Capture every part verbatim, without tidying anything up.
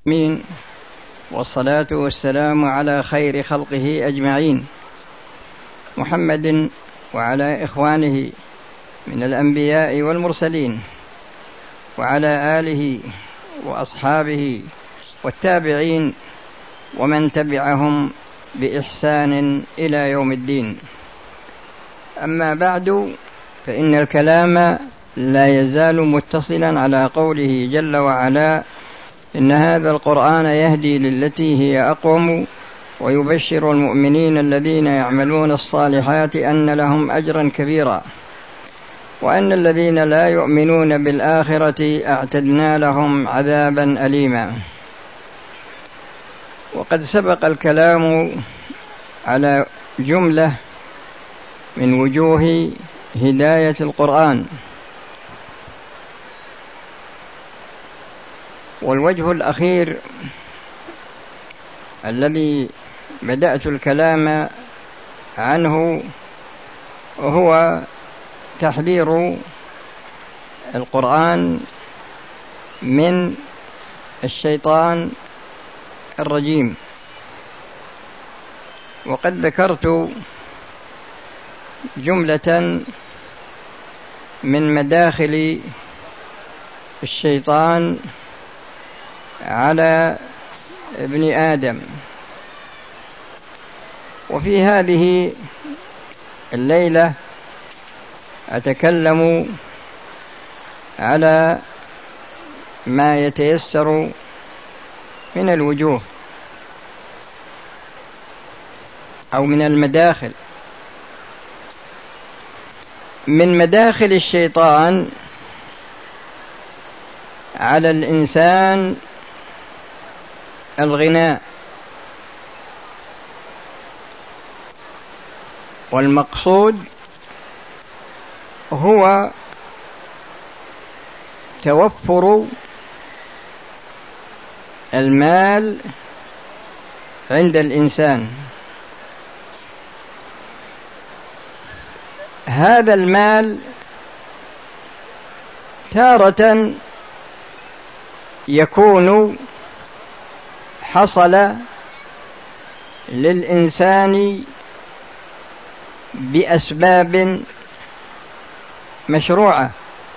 مين والصلاة والسلام على خير خلقه أجمعين محمد وعلى إخوانه من الأنبياء والمرسلين وعلى آله وأصحابه والتابعين ومن تبعهم بإحسان إلى يوم الدين. أما بعد، فإن الكلام لا يزال متصلا على قوله جل وعلا: إن هذا القرآن يهدي للتي هي أقوم ويبشر المؤمنين الذين يعملون الصالحات أن لهم أجرا كبيرا وأن الذين لا يؤمنون بالآخرة أعتدنا لهم عذابا أليما. وقد سبق الكلام على جملة من وجوه هداية القرآن، والوجه الأخير الذي بدأت الكلام عنه هو تحذير القرآن من الشيطان الرجيم. وقد ذكرت جملة من مداخل الشيطان على ابن آدم، وفي هذه الليلة أتكلم على ما يتيسر من الوجوه أو من المداخل. من مداخل الشيطان على الإنسان الغناء، والمقصود هو توفر المال عند الإنسان. هذا المال تارة يكون حصل للإنسان بأسباب مشروعة،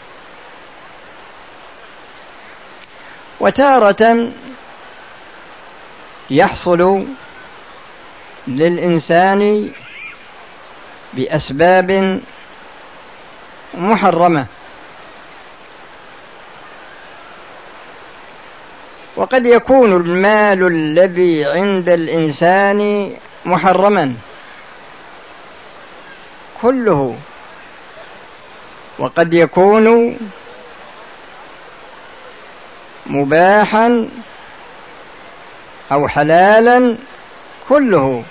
وتارة يحصل للإنسان بأسباب محرمة. وقد يكون المال الذي عند الإنسان محرما كله، وقد يكون مباحا أو حلالا كله،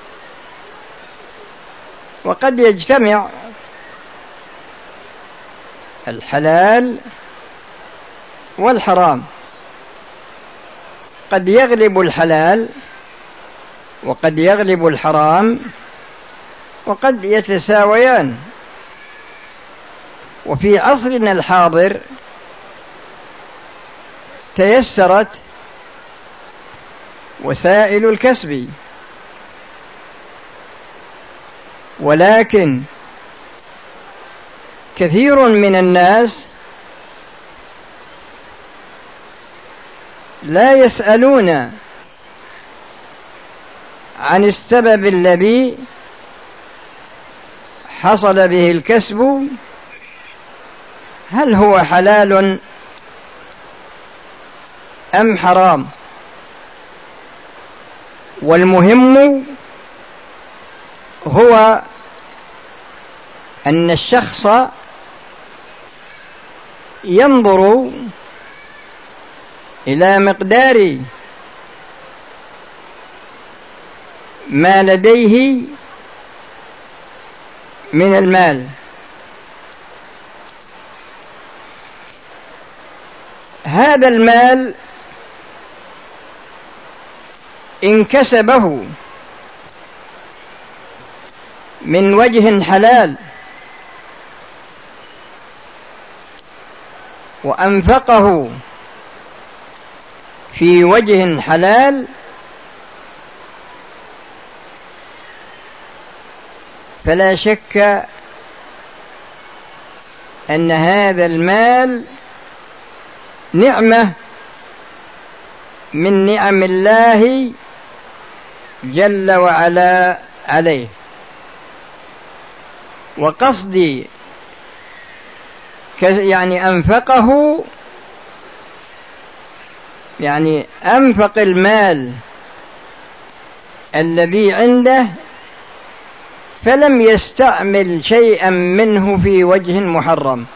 وقد يجتمع الحلال والحرام، قد يغلب الحلال وقد يغلب الحرام وقد يتساويان. وفي عصرنا الحاضر تيسرت وسائل الكسب، ولكن كثير من الناس لا يسألون عن السبب الذي حصل به الكسب، هل هو حلال أم حرام. والمهم هو أن الشخص ينظر إلى مقدار ما لديه من المال. هذا المال إن كسبه من وجه حلال وأنفقه في وجه حلال فلا شك أن هذا المال نعمة من نعم الله جل وعلا عليه. وقصدي يعني أنفقه، يعني أنفق المال الذي عنده فلم يستعمل شيئا منه في وجه محرم.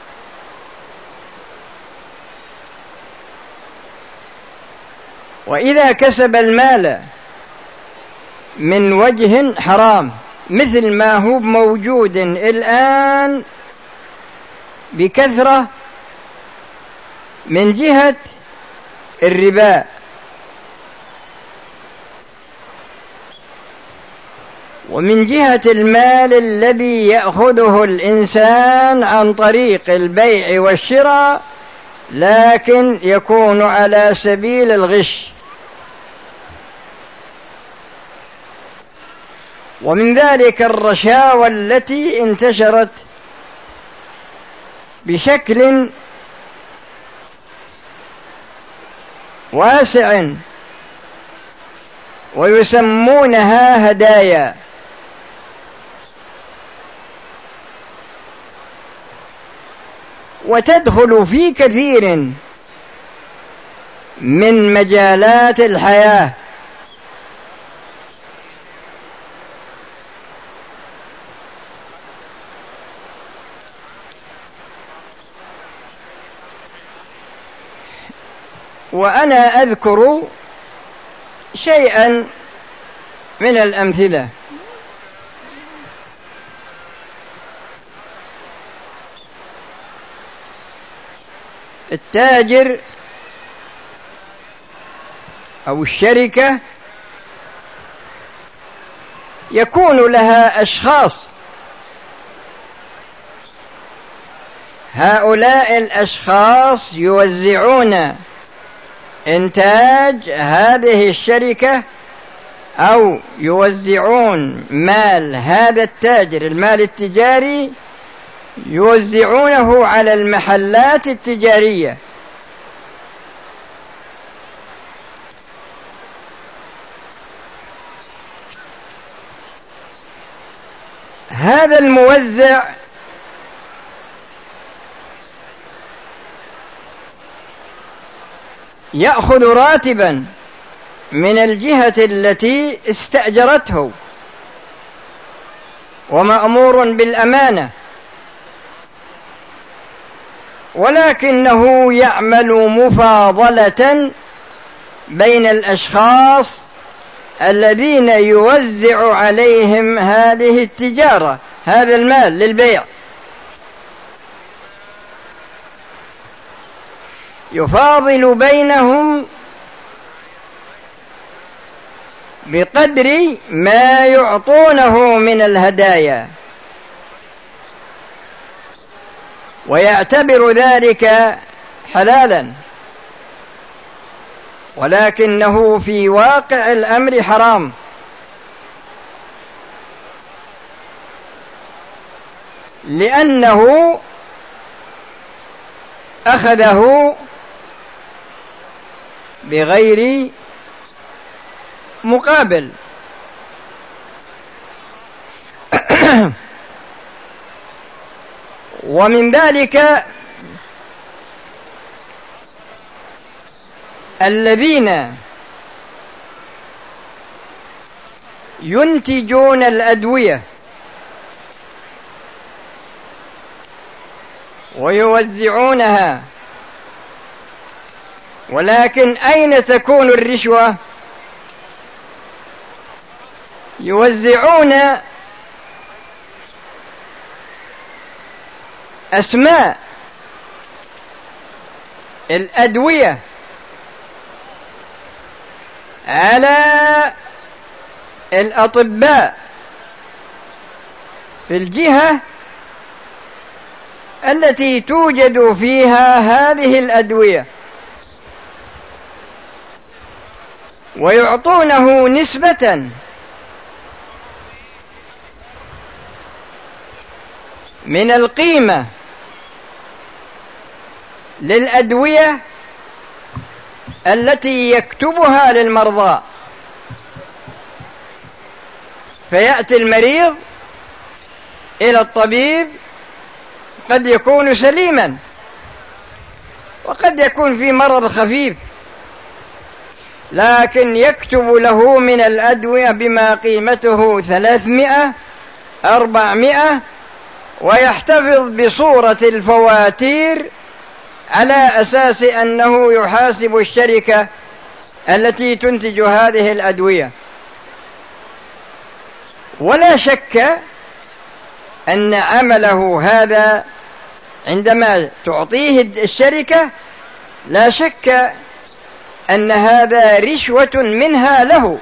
وإذا كسب المال من وجه حرام مثل ما هو موجود الآن بكثرة من جهة الربا، ومن جهة المال الذي يأخذه الإنسان عن طريق البيع والشراء لكن يكون على سبيل الغش، ومن ذلك الرشاوى التي انتشرت بشكل واسع ويسمونها هدايا. وتدخل في كثير من مجالات الحياة، وأنا أذكر شيئا من الأمثلة. التاجر أو الشركة يكون لها أشخاص، هؤلاء الأشخاص يوزعون إنتاج هذه الشركة أو يوزعون مال هذا التاجر، المال التجاري يوزعونه على المحلات التجارية. هذا الموزع يأخذ راتبا من الجهة التي استأجرته ومأمور بالأمانة، ولكنه يعمل مفاضلة بين الأشخاص الذين يوزع عليهم هذه التجارة، هذا المال للبيع، يفاضل بينهم بقدر ما يعطونه من الهدايا، ويعتبر ذلك حلالا، ولكنه في واقع الأمر حرام، لأنه أخذه بغير مقابل. ومن ذلك الذين ينتجون الأدوية ويوزعونها، ولكن أين تكون الرشوة؟ يوزعون أسماء الأدوية على الأطباء في الجهة التي توجد فيها هذه الأدوية، ويعطونه نسبة من القيمة للأدوية التي يكتبها للمرضى. فيأتي المريض إلى الطبيب قد يكون سليما وقد يكون في مرض خفيف، لكن يكتب له من الأدوية بما قيمته ثلاثمائة أربعمائة، ويحتفظ بصورة الفواتير على أساس أنه يحاسب الشركة التي تنتج هذه الأدوية. ولا شك أن عمله هذا عندما تعطيه الشركة لا شك أن هذا رشوة منها له،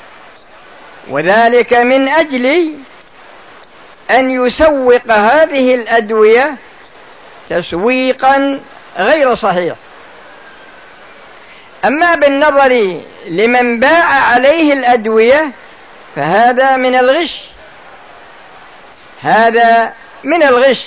وذلك من أجل أن يسوق هذه الأدوية تسويقا غير صحيح. أما بالنظر لمن باع عليه الأدوية فهذا من الغش، هذا من الغش.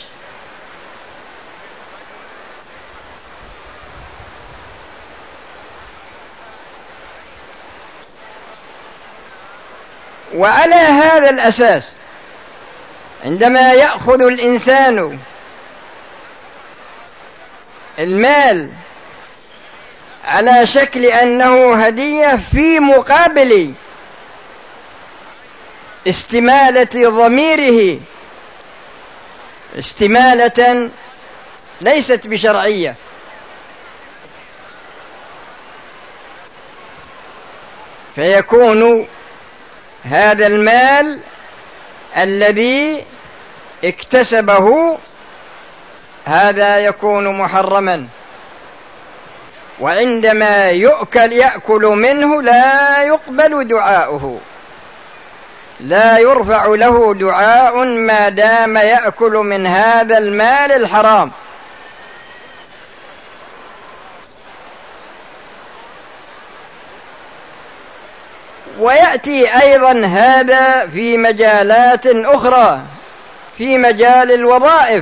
وعلى هذا الأساس عندما يأخذ الإنسان المال على شكل أنه هدية في مقابل استمالة ضميره استمالة ليست بشرعية، فيكون هذا المال الذي اكتسبه هذا يكون محرما، وعندما يؤكل يأكل منه لا يقبل دعاؤه، لا يرفع له دعاء ما دام يأكل من هذا المال الحرام. ويأتي أيضا هذا في مجالات أخرى، في مجال الوظائف،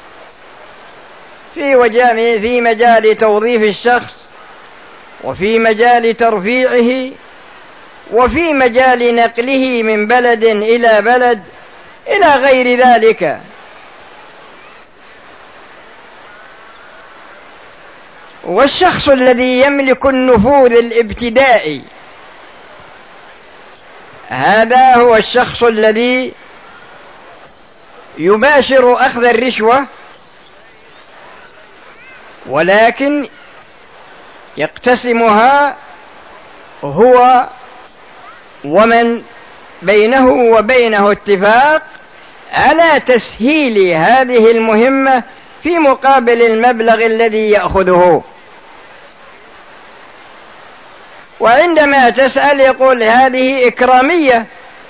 في في مجال توظيف الشخص، وفي مجال ترفيعه، وفي مجال نقله من بلد إلى بلد إلى غير ذلك. والشخص الذي يملك النفوذ الابتدائي هذا هو الشخص الذي يباشر أخذ الرشوة، ولكن يقتسمها هو ومن بينه وبينه اتفاق على تسهيل هذه المهمة في مقابل المبلغ الذي يأخذه. وعندما تسأل يقول هذه إكرامية،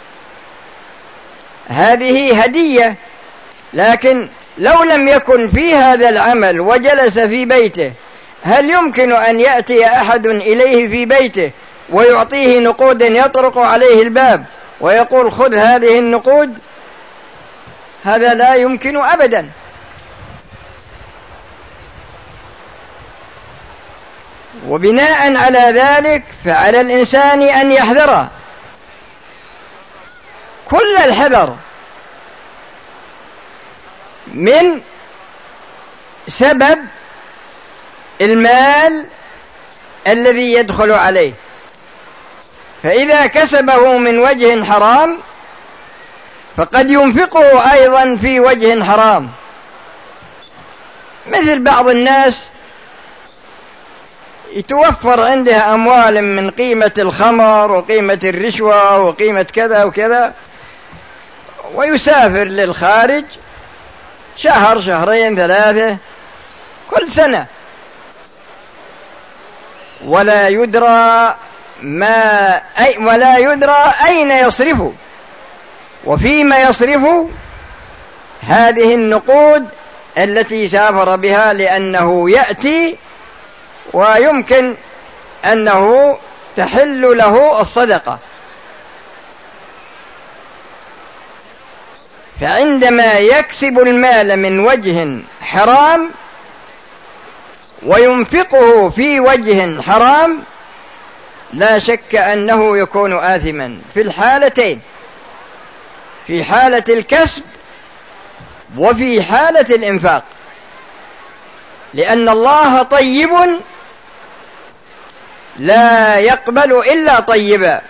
هذه هدية. لكن لو لم يكن في هذا العمل وجلس في بيته، هل يمكن أن يأتي أحد إليه في بيته ويعطيه نقود يطرق عليه الباب ويقول خذ هذه النقود؟ هذا لا يمكن أبدا. وبناء على ذلك فعلى الإنسان أن يحذر كل الحذر من سبب المال الذي يدخل عليه، فإذا كسبه من وجه حرام فقد ينفقه أيضا في وجه حرام. مثل بعض الناس يتوفر عندها أموال من قيمة الخمر وقيمة الرشوة وقيمة كذا وكذا، ويسافر للخارج شهر شهرين ثلاثة كل سنة، ولا يدرى ما أي ولا يدرى أين يصرفه وفيما يصرفه هذه النقود التي سافر بها، لأنه يأتي ويمكن أنه تحل له الصدقة. فعندما يكسب المال من وجه حرام وينفقه في وجه حرام لا شك أنه يكون آثما في الحالتين، في حالة الكسب وفي حالة الإنفاق، لأن الله طيب لا يقبل إلا طيبا.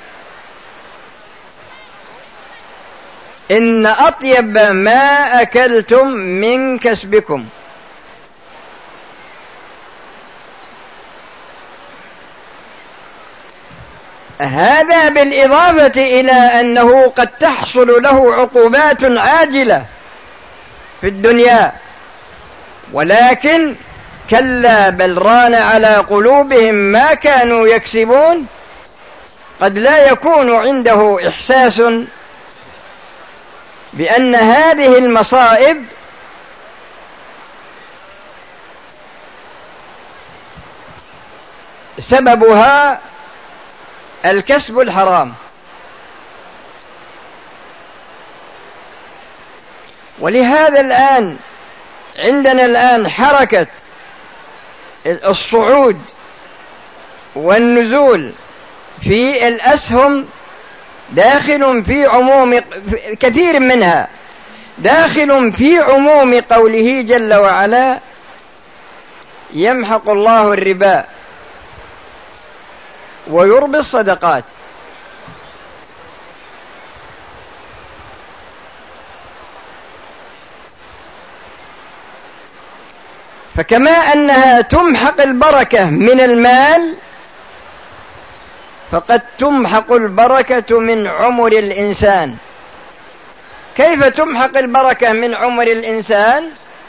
إن أطيب ما أكلتم من كسبكم. هذا بالإضافة إلى أنه قد تحصل له عقوبات عاجلة في الدنيا، ولكن كلا بل ران على قلوبهم ما كانوا يكسبون. قد لا يكون عنده إحساس بأن هذه المصائب سببها الكسب الحرام. ولهذا الآن عندنا الآن حركة الصعود والنزول في الأسهم داخل في عموم كثير منها، داخل في عموم قوله جل وعلا: يمحق الله الربا ويربي الصدقات. فكما أنها تمحق البركة من المال، فقد تمحق البركة من عمر الإنسان. كيف تمحق البركة من عمر الإنسان؟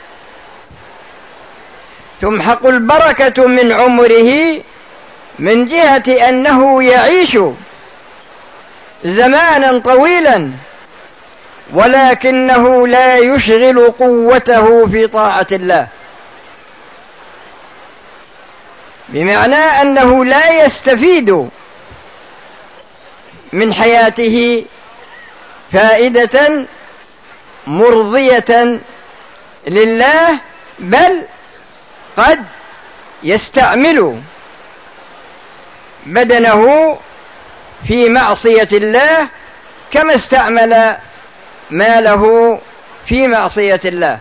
تمحق البركة من عمره من جهة أنه يعيش زمانا طويلا ولكنه لا يشغل قوته في طاعة الله، بمعنى أنه لا يستفيد من حياته فائدة مرضية لله، بل قد يستعمل بدنه في معصية الله كما استعمل ماله في معصية الله.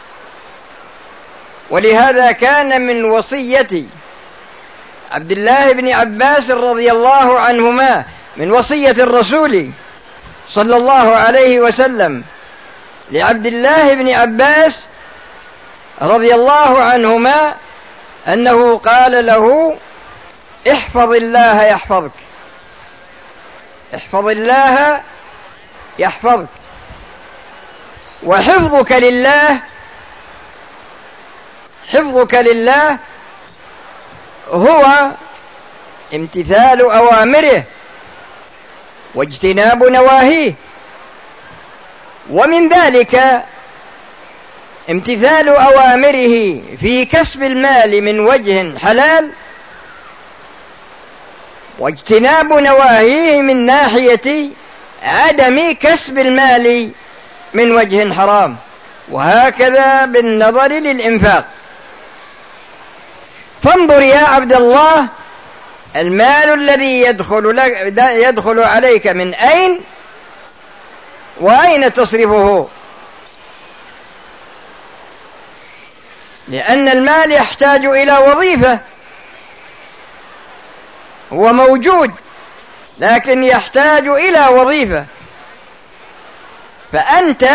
ولهذا كان من وصية عبد الله بن عباس رضي الله عنهما، من وصية الرسول صلى الله عليه وسلم لعبد الله بن عباس رضي الله عنهما، أنه قال له: احفظ الله يحفظك، احفظ الله يحفظك. وحفظك لله، حفظك لله هو امتثال أوامره واجتناب نواهيه، ومن ذلك امتثال أوامره في كسب المال من وجه حلال، واجتناب نواهيه من ناحية عدم كسب المال من وجه حرام. وهكذا بالنظر للإنفاق. فانظر يا عبد الله، المال الذي يدخل, لك يدخل عليك من أين وأين تصرفه؟ لأن المال يحتاج إلى وظيفة، هو موجود لكن يحتاج إلى وظيفة، فأنت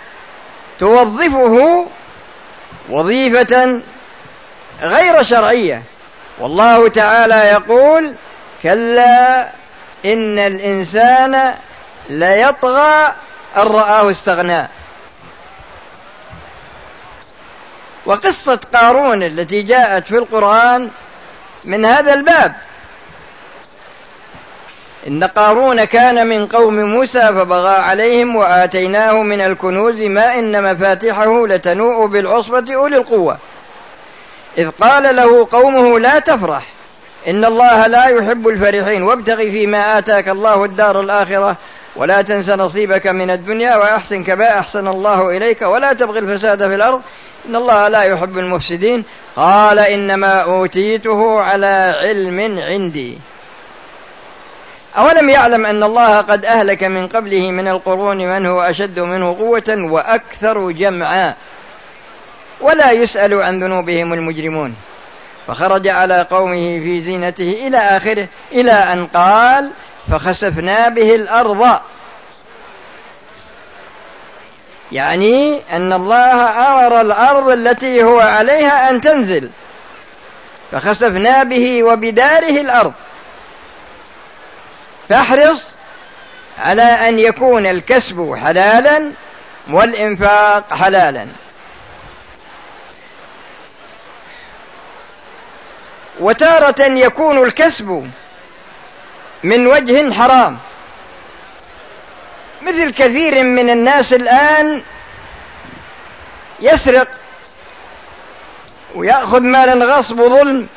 توظفه وظيفة غير شرعية. والله تعالى يقول: كلا إن الإنسان ليطغى أن رآه استغنى. وقصة قارون التي جاءت في القرآن من هذا الباب. إن قارون كان من قوم موسى فبغى عليهم وآتيناه من الكنوز ما إن مفاتحه لتنوء بالعصبة أولي القوة إذ قال له قومه لا تفرح إن الله لا يحب الفرحين وابتغ فيما آتاك الله الدار الآخرة ولا تنس نصيبك من الدنيا وأحسن كما أحسن الله إليك ولا تبغي الفساد في الأرض إن الله لا يحب المفسدين. قال إنما أوتيته على علم عندي. أولم يعلم أن الله قد أهلك من قبله من القرون من هو أشد منه قوة وأكثر جمعا ولا يسأل عن ذنوبهم المجرمون. فخرج على قومه في زينته إلى آخره إلى أن قال فخسفنا به الأرض، يعني أن الله أمر الأرض التي هو عليها أن تنزل، فخسفنا به وبداره الأرض. فاحرص على أن يكون الكسب حلالا والإنفاق حلالا. وتارة يكون الكسب من وجه حرام، مثل كثير من الناس الآن يسرق ويأخذ مالا غصب وظلم،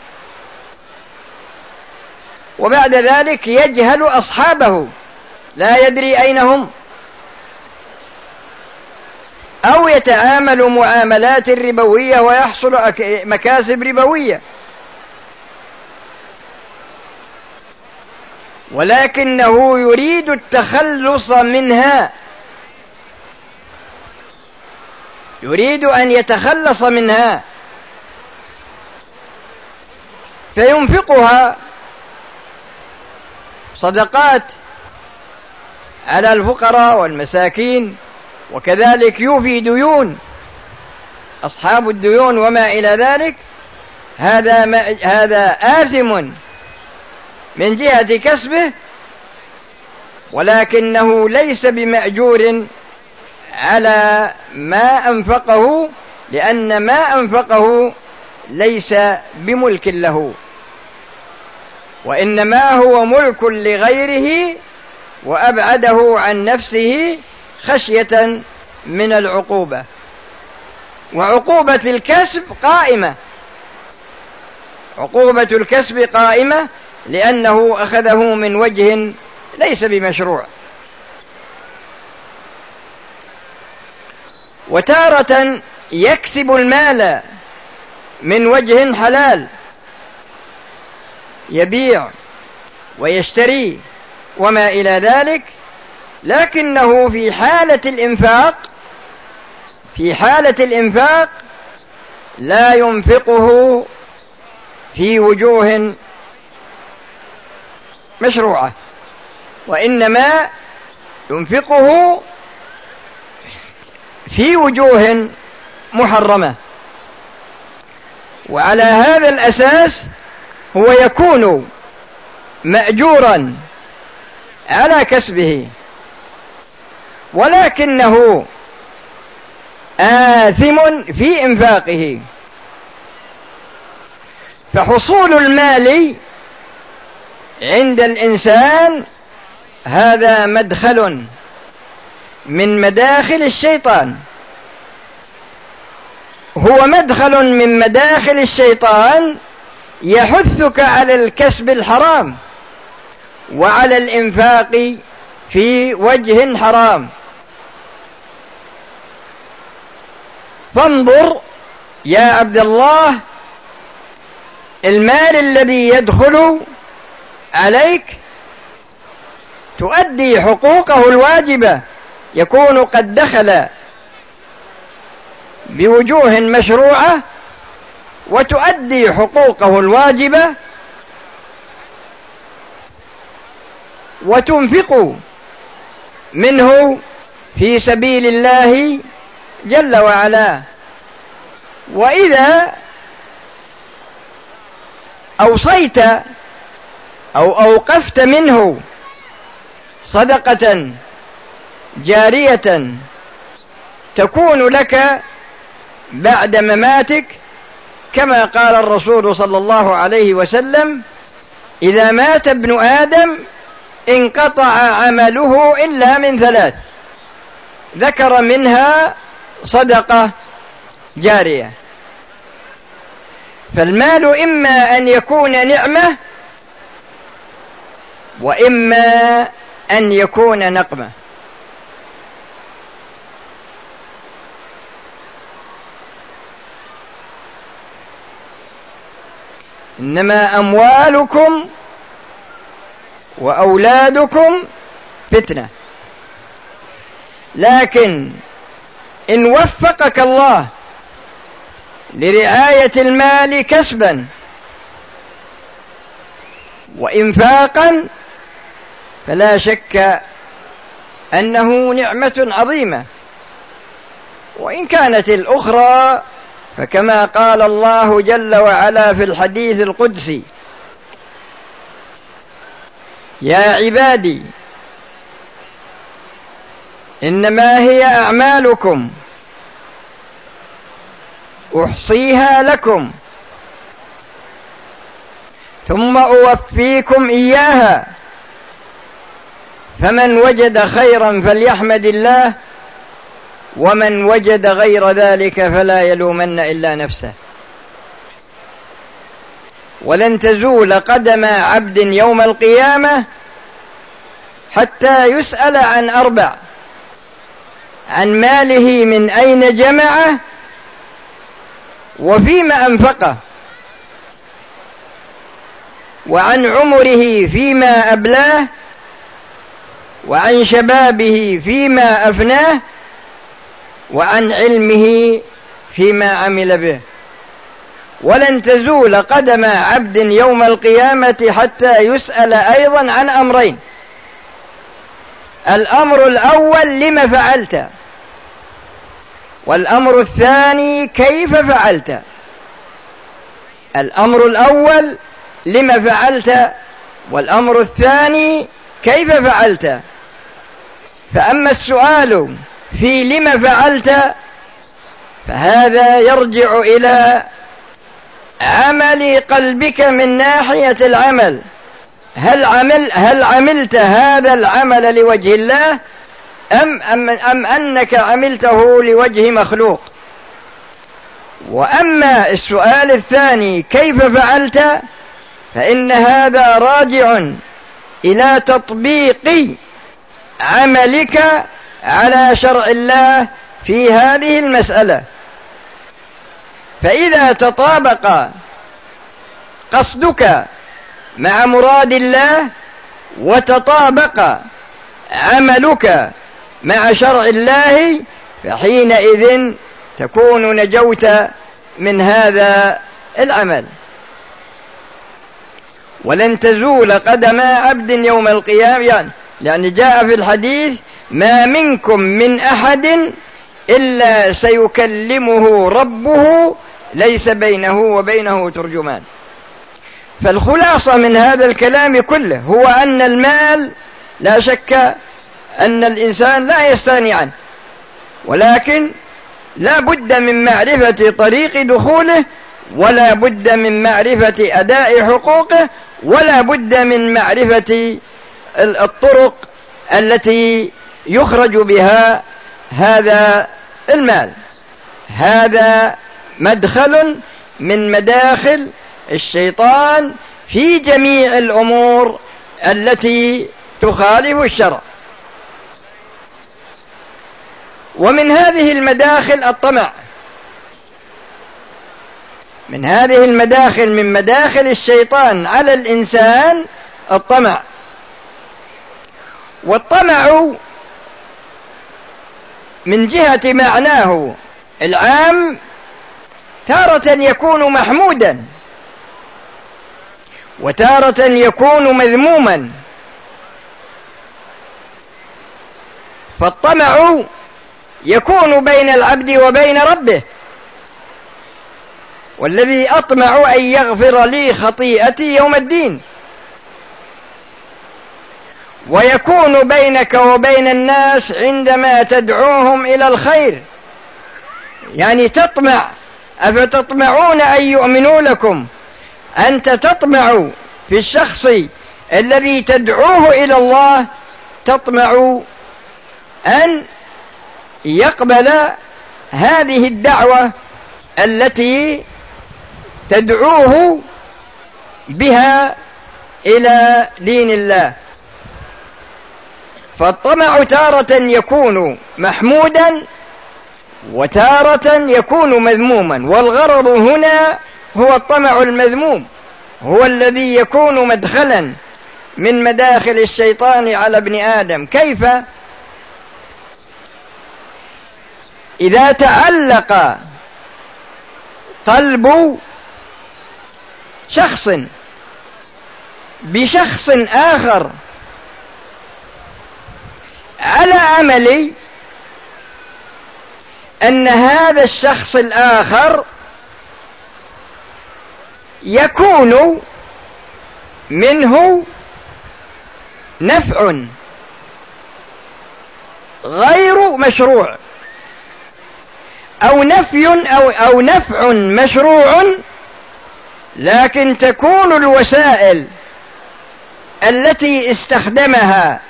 وبعد ذلك يجهل أصحابه لا يدري أين هم، أو يتعامل معاملات ربوية ويحصل مكاسب ربوية، ولكنه يريد التخلص منها، يريد أن يتخلص منها فينفقها صدقات على الفقراء والمساكين، وكذلك يوفي ديون أصحاب الديون وما إلى ذلك. هذا ما هذا آثم من جهة كسبه، ولكنه ليس بمأجور على ما أنفقه، لأن ما أنفقه ليس بملك له، وإنما هو ملك لغيره وأبعده عن نفسه خشية من العقوبة. وعقوبة الكسب قائمة، عقوبة الكسب قائمة لأنه أخذه من وجه ليس بمشروع. وتارة يكسب المال من وجه حلال، يبيع ويشتري وما إلى ذلك، لكنه في حالة الإنفاق في حالة الإنفاق لا ينفقه في وجوه مشروعة، وإنما ينفقه في وجوه محرمة. وعلى هذا الأساس هو يكون مأجورا على كسبه، ولكنه آثم في إنفاقه. فحصول المال عند الإنسان هذا مدخل من مداخل الشيطان، هو مدخل من مداخل الشيطان يحثك على الكسب الحرام وعلى الإنفاق في وجه حرام. فانظر يا عبد الله، المال الذي يدخل عليك تؤدي حقوقه الواجبة، يكون قد دخل بوجوه مشروعة، وتؤدي حقوقه الواجبة وتنفق منه في سبيل الله جل وعلا. وإذا أوصيت أو أوقفت منه صدقة جارية تكون لك بعد مماتك، كما قال الرسول صلى الله عليه وسلم: إذا مات ابن آدم انقطع عمله إلا من ثلاث، ذكر منها صدقة جارية. فالمال إما أن يكون نعمة وإما أن يكون نقمة. إنما أموالكم وأولادكم فتنة، لكن إن وفقك الله لرعاية المال كسبا وإنفاقا فلا شك أنه نعمة عظيمة. وإن كانت الأخرى فكما قال الله جل وعلا في الحديث القدسي: يا عبادي إنما هي أعمالكم أحصيها لكم ثم أوفيكم إياها، فمن وجد خيرا فليحمد الله، ومن وجد غير ذلك فلا يلومن إلا نفسه. ولن تزول قدم عبد يوم القيامة حتى يسأل عن أربع: عن ماله من أين جمعه وفيما أنفقه، وعن عمره فيما أبلاه، وعن شبابه فيما أفناه، وعن علمه فيما عمل به. ولن تزول قدم عبد يوم القيامة حتى يسأل أيضا عن أمرين: الأمر الأول لم فعلت، والأمر الثاني كيف فعلت. الأمر الأول لم فعلت، والأمر الثاني كيف فعلت. فأما السؤال في لم فعلت فهذا يرجع إلى عمل قلبك من ناحية العمل، هل عمل هل عملت هذا العمل لوجه الله أم, أم, أم أنك عملته لوجه مخلوق. وأما السؤال الثاني كيف فعلت فإن هذا راجع إلى تطبيق عملك على شرع الله في هذه المسألة. فإذا تطابق قصدك مع مراد الله وتطابق عملك مع شرع الله فحينئذ تكون نجوت من هذا العمل. ولن تزول قدم عبد يوم القيامة، يعني, يعني جاء في الحديث: ما منكم من أحد إلا سيكلمه ربه ليس بينه وبينه ترجمان. فالخلاصة من هذا الكلام كله هو أن المال لا شك أن الإنسان لا يستغني عنه، ولكن لا بد من معرفة طريق دخوله، ولا بد من معرفة أداء حقوقه، ولا بد من معرفة الطرق التي يخرج بها هذا المال. هذا مدخل من مداخل الشيطان في جميع الأمور التي تخالف الشرع. ومن هذه المداخل الطمع، من هذه المداخل من مداخل الشيطان على الإنسان الطمع. والطمع من جهة معناه العام تارة يكون محمودا وتارة يكون مذموما. فالطمع يكون بين العبد وبين ربه: والذي أطمع أن يغفر لي خطيئتي يوم الدين. ويكون بينك وبين الناس عندما تدعوهم إلى الخير، يعني تطمع: أفتطمعون أن يؤمنوا لكم؟ أنت تطمع في الشخص الذي تدعوه إلى الله، تطمع أن يقبل هذه الدعوة التي تدعوه بها إلى دين الله. فالطمع تارة يكون محمودا وتارة يكون مذموما، والغرض هنا هو الطمع المذموم، هو الذي يكون مدخلا من مداخل الشيطان على ابن آدم. كيف؟ إذا تعلق قلب شخص بشخص آخر على أمل أن هذا الشخص الآخر يكون منه نفع غير مشروع، أو نفي أو, أو نفع مشروع، لكن تكون الوسائل التي استخدمها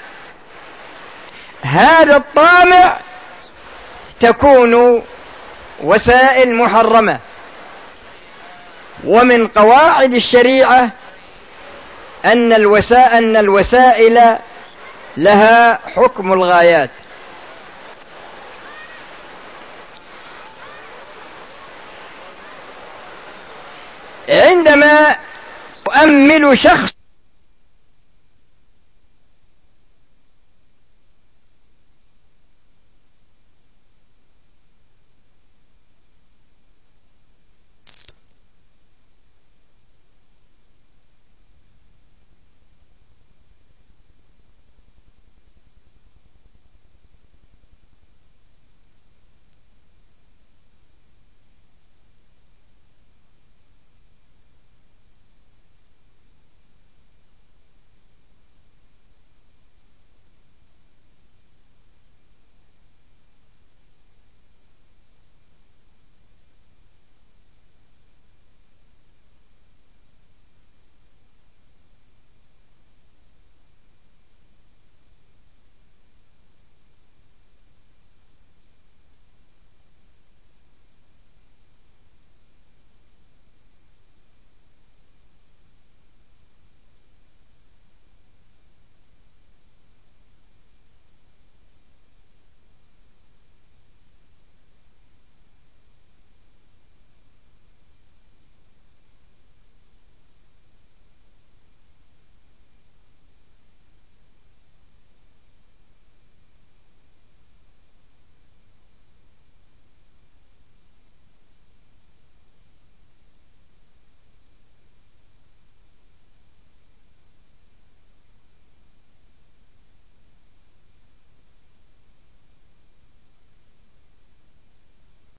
هذا الطامع تكون وسائل محرمة. ومن قواعد الشريعة أن الوسائل, أن الوسائل لها حكم الغايات. عندما أؤمل شخص